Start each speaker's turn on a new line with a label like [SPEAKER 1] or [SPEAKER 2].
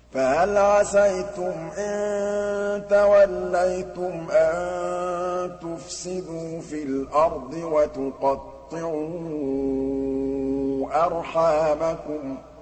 [SPEAKER 1] فَهَلْ عَسَيْتُمْ إِن تَوَلَّيْتُمْ أَن تُفْسِدُوا فِي الْأَرْضِ وَتُقَطِّعُوا أَرْحَامَكُمْ